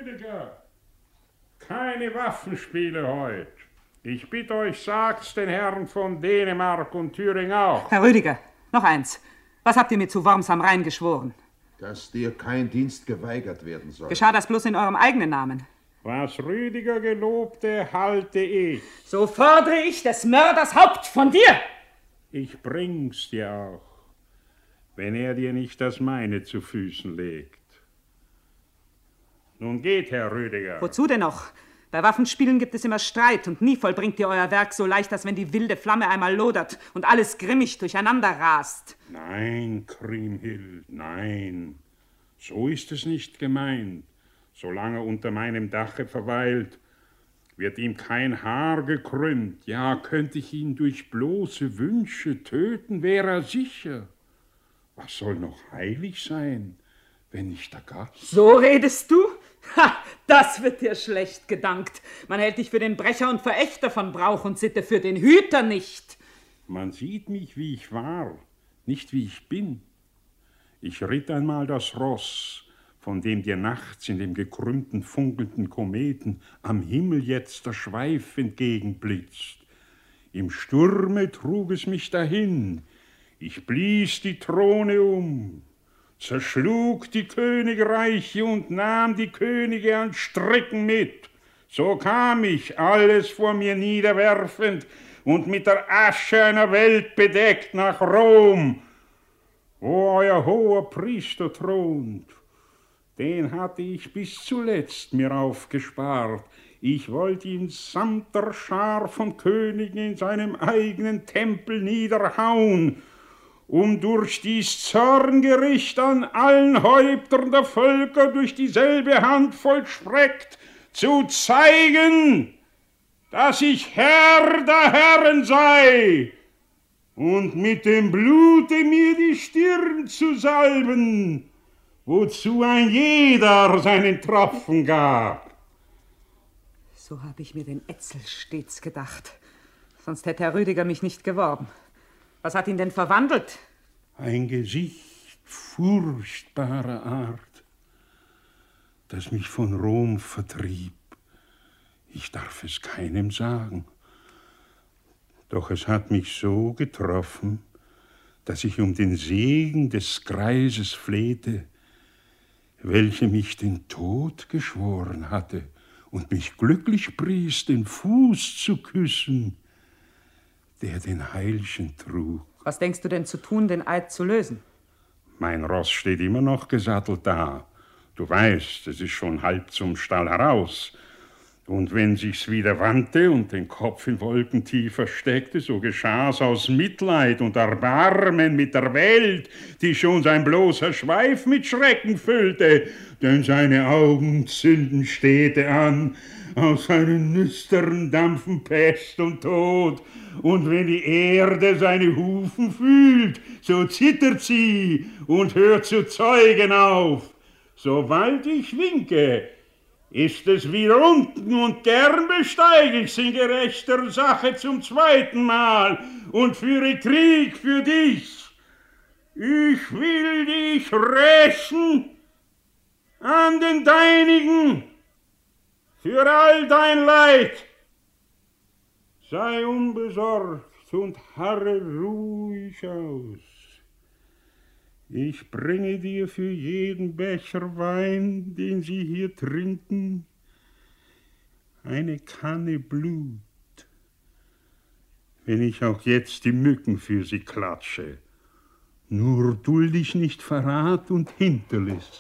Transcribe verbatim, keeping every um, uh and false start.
Rüdiger, keine Waffenspiele heut. Ich bitte euch, sagt's den Herren von Dänemark und Thüringen auch. Herr Rüdiger, noch eins. Was habt ihr mir zu Worms am Rhein geschworen? Dass dir kein Dienst geweigert werden soll. Geschah das bloß in eurem eigenen Namen? Was Rüdiger gelobte, halte ich. So fordere ich des Mörders Haupt von dir. Ich bring's dir auch, wenn er dir nicht das meine zu Füßen legt. Nun geht, Herr Rüdiger. Wozu denn noch? Bei Waffenspielen gibt es immer Streit und nie vollbringt ihr euer Werk so leicht, als wenn die wilde Flamme einmal lodert und alles grimmig durcheinander rast. Nein, Kriemhild, nein. So ist es nicht gemeint. Solange er unter meinem Dache verweilt, wird ihm kein Haar gekrümmt. Ja, könnte ich ihn durch bloße Wünsche töten, wäre er sicher. Was soll noch heilig sein, wenn nicht der Gast? So redest du? Ha, das wird dir schlecht gedankt. Man hält dich für den Brecher und Verächter von Brauch und Sitte, für den Hüter nicht. Man sieht mich, wie ich war, nicht wie ich bin. Ich ritt einmal das Ross, von dem dir nachts in dem gekrümmten, funkelnden Kometen am Himmel jetzt der Schweif entgegenblitzt. Im Sturme trug es mich dahin. Ich blies die Throne um, zerschlug die Königreiche und nahm die Könige an Stricken mit. So kam ich, alles vor mir niederwerfend und mit der Asche einer Welt bedeckt nach Rom, wo euer hoher Priester thront. Den hatte ich bis zuletzt mir aufgespart. Ich wollte ihn samt der Schar von Königen in seinem eigenen Tempel niederhauen, um durch dies Zorngericht an allen Häuptern der Völker durch dieselbe Hand vollstreckt zu zeigen, dass ich Herr der Herren sei und mit dem Blute mir die Stirn zu salben, wozu ein jeder seinen Tropfen gab. So habe ich mir den Etzel stets gedacht. Sonst hätte Herr Rüdiger mich nicht geworben. Was hat ihn denn verwandelt? Ein Gesicht furchtbarer Art, das mich von Rom vertrieb. Ich darf es keinem sagen. Doch es hat mich so getroffen, dass ich um den Segen des Greises flehte, welcher mich den Tod geschworen hatte und mich glücklich pries, den Fuß zu küssen, der den Heilchen trug. Was denkst du denn zu tun, den Eid zu lösen? Mein Ross steht immer noch gesattelt da. Du weißt, es ist schon halb zum Stall heraus. Und wenn sich's wieder wandte und den Kopf in Wolken tiefer steckte, so geschah's aus Mitleid und Erbarmen mit der Welt, die schon sein bloßer Schweif mit Schrecken füllte, denn seine Augen zünden stete an, aus seinen Nüstern dampfen Pest und Tod, und wenn die Erde seine Hufen fühlt, so zittert sie und hört zu zeugen auf. Sobald ich winke, ist es wieder unten, und gern besteige ich's in gerechter Sache zum zweiten Mal und führe Krieg für dich. Ich will dich rächen an den Deinigen für all dein Leid. Sei unbesorgt und harre ruhig aus. Ich bringe dir für jeden Becher Wein, den sie hier trinken, eine Kanne Blut, wenn ich auch jetzt die Mücken für sie klatsche. Nur duld ich nicht Verrat und Hinterlist.